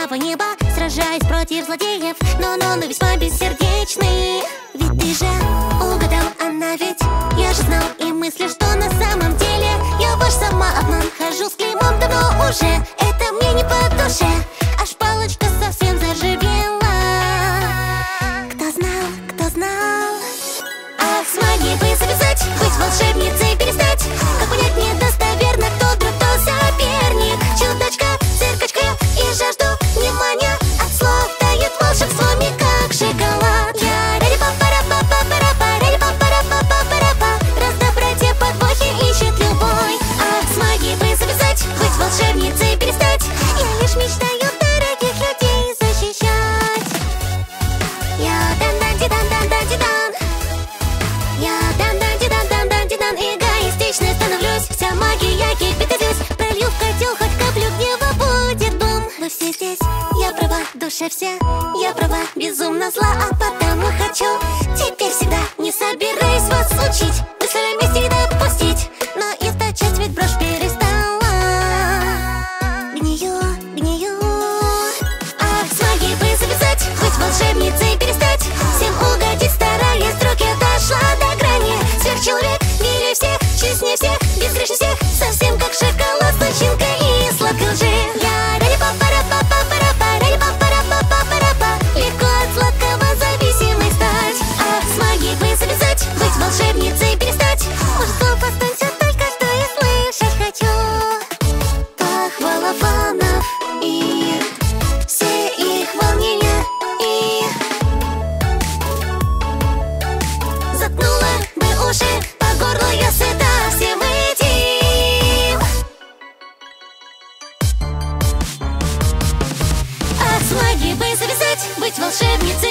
самого неба, сражаясь против злодеев, но весьма бессердечный. Ведь ты же угадал, она ведь, я же знал и мыслю, что на самом деле я ваш самообман. Хожу с клеймом давно уже, это мне не по душе, аж палочка совсем заживела. Кто знал, кто знал? Ах, с магией бы завязать, быть волшебницей перестать. Как понять недостоверно, кто друг, кто соперник. Чудачка, циркачка и жажду внимания. От слов дает волшебство мне как шоколад. Я раз в доброте подвохи ищет любой. Ах, с магией бы завязать, быть волшебницей перестать. Я лишь мечтаю дорогих людей защищать. Я дан-дан-ди-дан-дан-дан-ди-дан. Я дан-дан-ди-дан-дан-дан-ди-дан. Эгоистичной становлюсь, вся магия кипит здесь. Пролью в котел хоть каплю гнева, будет бум. Вы все здесь, я права, в душе все, я права, безумно зла, а потому хочу теперь всегда. Не собираюсь вас учить, мысли вместе допустить, но источать ведь брошь перестала. Гнию, гнию. Ах, с магией бы завязать, быть волшебницей перестать. Всем угодить, стараясь, вдруг я дошла до грани. Сверхчеловек, милее всех, честнее всех, безгрешнее всех, совсем как шоколад с начинкой и сладкой лжи. Я легко от сладкого зависимой стать. Ах, с магией бы завязать, быть волшебницей перестать. Может, слов останься только, что я слышать хочу. Похвала фанов и все их волнения, и заткнула бы уши, по горло я сыта всем этим. Ах, с магией бы завязать, быть волшебницей